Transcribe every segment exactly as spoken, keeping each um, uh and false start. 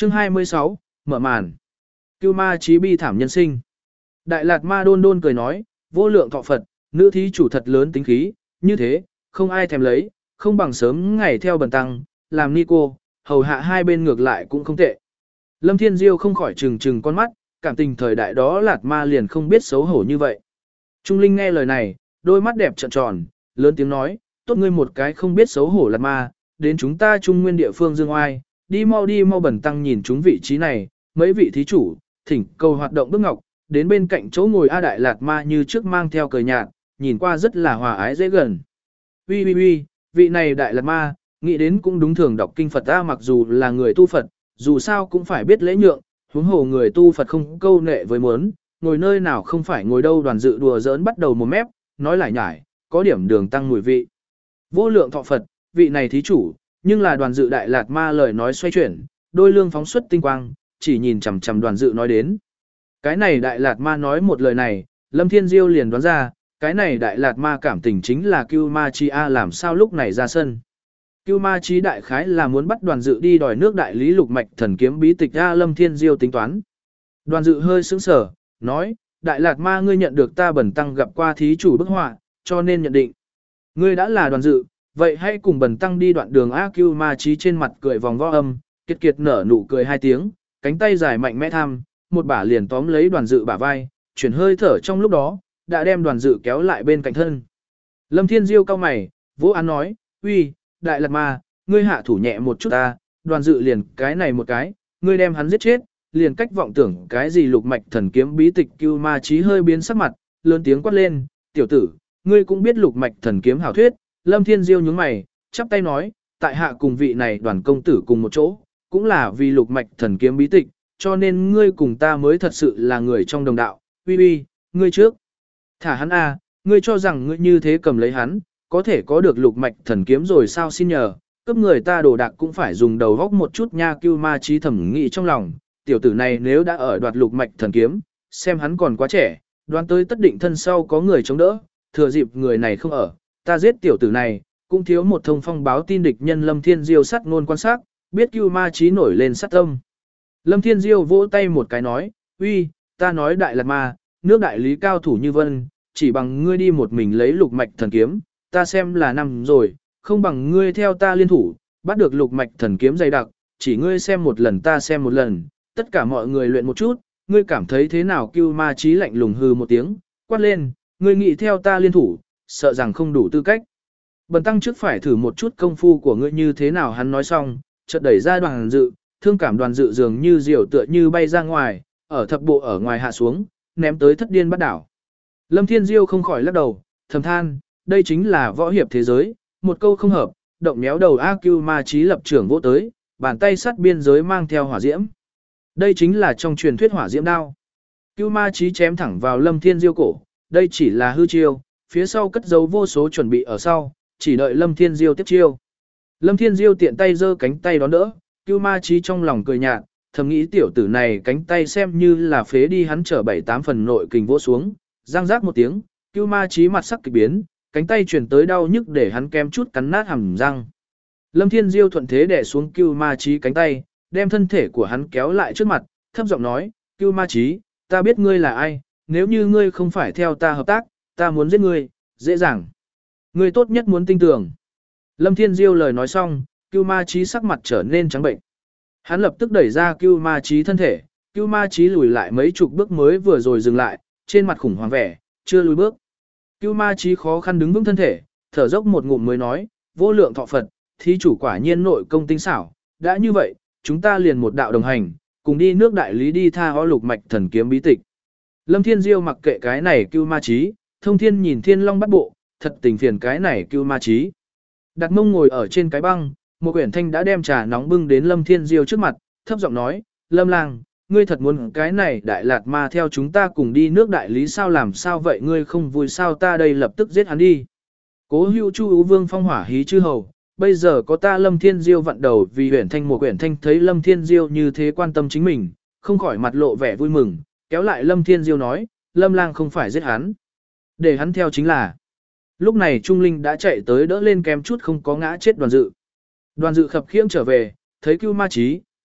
Chương hai mươi sáu, mở màn. Cưu ma chí bi thảm nhân sinh. Đại Lạt Ma đôn đôn cười nói, vô lượng thọ Phật, nữ thí chủ thật lớn tính khí, như thế, không ai thèm lấy, không bằng sớm ngày theo bần tăng, làm ni cô, hầu hạ hai bên ngược lại cũng không tệ. Lâm Thiên Diêu không khỏi trừng trừng con mắt, cảm tình thời đại đó Lạt Ma liền không biết xấu hổ như vậy. Trung Linh nghe lời này, đôi mắt đẹp trợn tròn, lớn tiếng nói, tốt ngươi một cái không biết xấu hổ Lạt Ma, đến chúng ta Trung Nguyên địa phương dương oai, đi mau đi mau bần tăng nhìn chúng vị trí này, mấy vị thí chủ, thỉnh cầu hoạt động bước ngọc, đến bên cạnh chỗ ngồi A Đại Lạt Ma như trước mang theo cười nhạt, nhìn qua rất là hòa ái dễ gần. Ui ui ui, vị này Đại Lạt Ma, nghĩ đến cũng đúng thường đọc kinh Phật A mặc dù là người tu Phật, dù sao cũng phải biết lễ nhượng, huống hồ người tu Phật không câu nệ với muốn, ngồi nơi nào không phải ngồi đâu Đoàn Dự đùa giỡn bắt đầu một mép, nói lại nhải, có điểm đường tăng mùi vị. Vô lượng thọ Phật, vị này thí chủ, nhưng là Đoàn Dự Đại Lạt Ma lời nói xoay chuyển, đôi lương phóng xuất tinh quang, chỉ nhìn chằm chằm Đoàn Dự nói đến. Cái này Đại Lạt Ma nói một lời này, Lâm Thiên Diêu liền đoán ra, cái này Đại Lạt Ma cảm tình chính là Cưu Ma Chi A làm sao lúc này ra sân. Cưu Ma Chi đại khái là muốn bắt Đoàn Dự đi đòi nước đại lý lục mạch thần kiếm bí tịch A Lâm Thiên Diêu tính toán. Đoàn Dự hơi sững sờ, nói, Đại Lạt Ma ngươi nhận được ta bần tăng gặp qua thí chủ bức họa, cho nên nhận định. Ngươi đã là Đoàn Dự, vậy hãy cùng bần tăng đi đoạn đường A Cưu Ma Chí trên mặt cười vòng vo âm, kiệt kiệt nở nụ cười hai tiếng, cánh tay dài mạnh mẽ tham, một bả liền tóm lấy Đoàn Dự bả vai, chuyển hơi thở trong lúc đó, đã đem Đoàn Dự kéo lại bên cạnh thân. Lâm Thiên Diêu cao mày, vỗ án nói, uy, Đại Lạt Ma, ngươi hạ thủ nhẹ một chút ta, Đoàn Dự liền cái này một cái, ngươi đem hắn giết chết, liền cách vọng tưởng cái gì lục mạch thần kiếm bí tịch Cưu Ma Chí hơi biến sắc mặt, lớn tiếng quát lên, tiểu tử, ngươi cũng biết lục mạch thần kiếm hảo thuyết. Lâm Thiên Diêu nhướng mày, chắp tay nói, tại hạ cùng vị này Đoàn công tử cùng một chỗ, cũng là vì lục mạch thần kiếm bí tịch, cho nên ngươi cùng ta mới thật sự là người trong đồng đạo, uy uy, ngươi trước. Thả hắn a, ngươi cho rằng ngươi như thế cầm lấy hắn, có thể có được lục mạch thần kiếm rồi sao xin nhờ, cấp người ta đồ đạc cũng phải dùng đầu góc một chút nha. Cưu Ma Chí thẩm nghĩ trong lòng, tiểu tử này nếu đã ở đoạt lục mạch thần kiếm, xem hắn còn quá trẻ, đoán tới tất định thân sau có người chống đỡ, thừa dịp người này không ở. Ta giết tiểu tử này, cũng thiếu một thông phong báo tin địch nhân. Lâm Thiên Diêu sát ngôn quan sát, biết Cưu Ma Chí nổi lên sát tâm. Lâm Thiên Diêu vỗ tay một cái nói, uy, ta nói Đại Lạt Ma, nước đại lý cao thủ như vân, chỉ bằng ngươi đi một mình lấy lục mạch thần kiếm, ta xem là năm rồi, không bằng ngươi theo ta liên thủ, bắt được lục mạch thần kiếm dày đặc, chỉ ngươi xem một lần ta xem một lần, tất cả mọi người luyện một chút, ngươi cảm thấy thế nào? Cưu Ma Chí lạnh lùng hừ một tiếng, quát lên, ngươi nghĩ theo ta liên thủ, sợ rằng không đủ tư cách. Bần tăng trước phải thử một chút công phu của ngươi như thế nào. Hắn nói xong, chợt đẩy ra Đoàn Dự, thương cảm Đoàn Dự dường như diều tựa như bay ra ngoài, ở thập bộ ở ngoài hạ xuống, ném tới thất điên bắt đảo. Lâm Thiên Diêu không khỏi lắc đầu, thầm than, đây chính là võ hiệp thế giới, một câu không hợp, động méo đầu A. Cưu Ma Chí lập trưởng vỗ tới, bàn tay sắt biên giới mang theo hỏa diễm. Đây chính là trong truyền thuyết hỏa diễm đao. Cưu Ma Chí chém thẳng vào Lâm Thiên Diêu cổ, đây chỉ là hư chiêu, phía sau cất giấu vô số chuẩn bị ở sau, chỉ đợi Lâm Thiên Diêu tiếp chiêu. Lâm Thiên Diêu tiện tay giơ cánh tay đón đỡ, Cưu Ma Chí trong lòng cười nhạt, thầm nghĩ tiểu tử này cánh tay xem như là phế đi, hắn trở bảy tám phần nội kình vỗ xuống, răng rác một tiếng, Cưu Ma Chí mặt sắc kỳ biến, cánh tay truyền tới đau nhức để hắn kém chút cắn nát hàm răng. Lâm Thiên Diêu thuận thế đè xuống Cưu Ma Chí cánh tay, đem thân thể của hắn kéo lại trước mặt, thấp giọng nói, Cưu Ma Chí, ta biết ngươi là ai, nếu như ngươi không phải theo ta hợp tác, ta muốn giết ngươi, dễ dàng. Ngươi tốt nhất muốn tin tưởng. Lâm Thiên Diêu lời nói xong, Cưu Ma Chí sắc mặt trở nên trắng bệnh. Hắn lập tức đẩy ra Cưu Ma Chí thân thể, Cưu Ma Chí lùi lại mấy chục bước mới vừa rồi dừng lại, trên mặt khủng hoảng vẻ, chưa lùi bước. Cưu Ma Chí khó khăn đứng vững thân thể, thở dốc một ngụm mới nói, vô lượng thọ Phật, thí chủ quả nhiên nội công tinh xảo, đã như vậy, chúng ta liền một đạo đồng hành, cùng đi nước đại lý đi tha ho lục mạch thần kiếm bí tịch. Lâm Thiên Diêu mặc kệ cái này Cưu Ma Chí, thông thiên nhìn Thiên Long bắt bộ, thật tình phiền cái này Cưu Ma Chí. Đặt mông ngồi ở trên cái băng, một quyển thanh đã đem trà nóng bưng đến Lâm Thiên Diêu trước mặt, thấp giọng nói, Lâm lang, ngươi thật muốn cái này Đại Lạt Ma theo chúng ta cùng đi nước đại lý sao? Làm sao vậy, ngươi không vui sao? Ta đây lập tức giết hắn đi. Cố hữu Chu Ú Vương phong hỏa hí chư hầu, bây giờ có ta Lâm Thiên Diêu vặn đầu vì huyền thanh. Một quyển thanh thấy Lâm Thiên Diêu như thế quan tâm chính mình, không khỏi mặt lộ vẻ vui mừng, kéo lại Lâm Thiên Diêu nói, Lâm lang không phải giết hắn, để hắn theo chính là. Lúc này Trung Linh đã chạy tới đỡ lên kém chút không có ngã chết Đoàn Dự. Đoàn Dự khập khiễng trở về, thấy Cưu Ma Chí,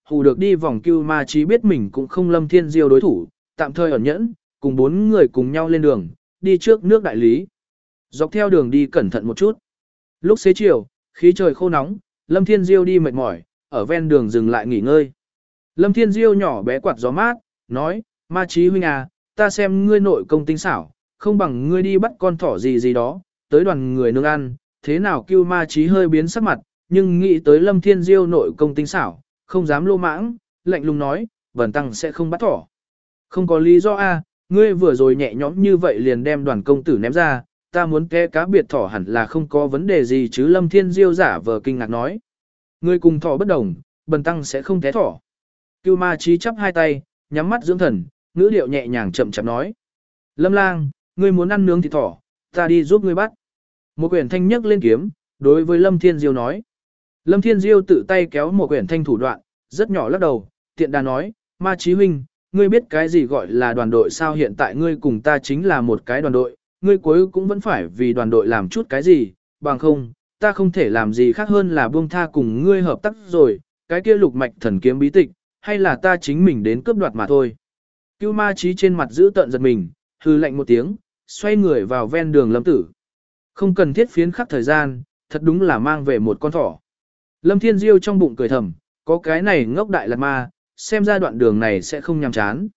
hù được đi vòng Cưu Ma Chí biết mình cũng không Lâm Thiên Diêu đối thủ, tạm thời ẩn nhẫn, cùng bốn người cùng nhau lên đường, đi trước nước đại lý. Dọc theo đường đi cẩn thận một chút. Lúc xế chiều, khí trời khô nóng, Lâm Thiên Diêu đi mệt mỏi, ở ven đường dừng lại nghỉ ngơi. Lâm Thiên Diêu nhỏ bé quạt gió mát, nói, Ma Chí huynh à, ta xem ngươi nội công tinh xảo, không bằng ngươi đi bắt con thỏ gì gì đó, tới đoàn người nương ăn, thế nào Cưu Ma Chí hơi biến sắc mặt, nhưng nghĩ tới Lâm Thiên Diêu nội công tinh xảo, không dám lô mãng, lạnh lùng nói, Vân Tăng sẽ không bắt thỏ. Không có lý do a, ngươi vừa rồi nhẹ nhõm như vậy liền đem đoàn công tử ném ra, ta muốn té cá biệt thỏ hẳn là không có vấn đề gì chứ. Lâm Thiên Diêu giả vờ kinh ngạc nói. Ngươi cùng thỏ bất đồng, Bần Tăng sẽ không té thỏ. Cưu Ma Chí chắp hai tay, nhắm mắt dưỡng thần, ngữ điệu nhẹ nhàng chậm chạp nói. Lâm lang, ngươi muốn ăn nướng thịt thỏ, ta đi giúp ngươi bắt. Một quyển thanh nhấc lên kiếm, đối với Lâm Thiên Diêu nói. Lâm Thiên Diêu tự tay kéo một quyển thanh thủ đoạn, rất nhỏ lắc đầu, tiện đà nói, Ma Chí huynh, ngươi biết cái gì gọi là đoàn đội sao? Hiện tại ngươi cùng ta chính là một cái đoàn đội, ngươi cuối cũng vẫn phải vì đoàn đội làm chút cái gì, bằng không, ta không thể làm gì khác hơn là buông tha cùng ngươi hợp tác rồi, cái kia lục mạch thần kiếm bí tịch, hay là ta chính mình đến cướp đoạt mà thôi. Cưu Ma Chí trên mặt giữ tợn giật mình, hư lạnh một tiếng, xoay người vào ven đường Lâm Tử. Không cần thiết phiến khắc thời gian, thật đúng là mang về một con thỏ. Lâm Thiên Diêu trong bụng cười thầm, có cái này ngốc đại lạt ma, xem ra đoạn đường này sẽ không nhàm chán.